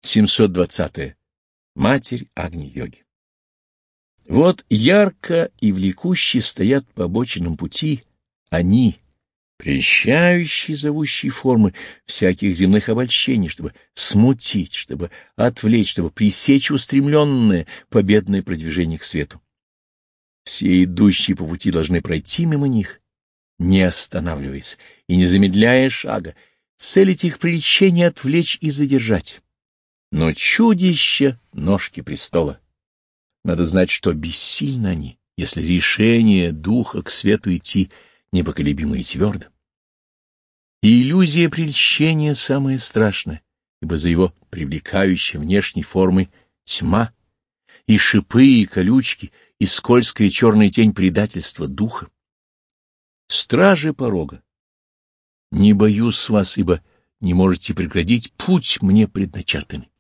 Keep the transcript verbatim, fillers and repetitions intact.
семьсот двадцатое. Матерь Агни-йоги. Вот ярко и влекущие стоят по обочинам пути они, прельщающие зовущие формы всяких земных обольщений, чтобы смутить, чтобы отвлечь, чтобы пресечь устремленное победное продвижение к свету. Все идущие по пути должны пройти мимо них, не останавливаясь и не замедляя шага, целить их прельщение отвлечь и задержать. Но чудища — ножки престола. Надо знать, что бессильны они, если решение духа к свету идти непоколебимо и твердо. И иллюзия прельщения самая страшная, ибо за его привлекающей внешней формой тьма, и шипы, и колючки, и скользкая черная тень предательства духа. Стражи порога, не боюсь вас, ибо не можете преградить путь мне предначертанный.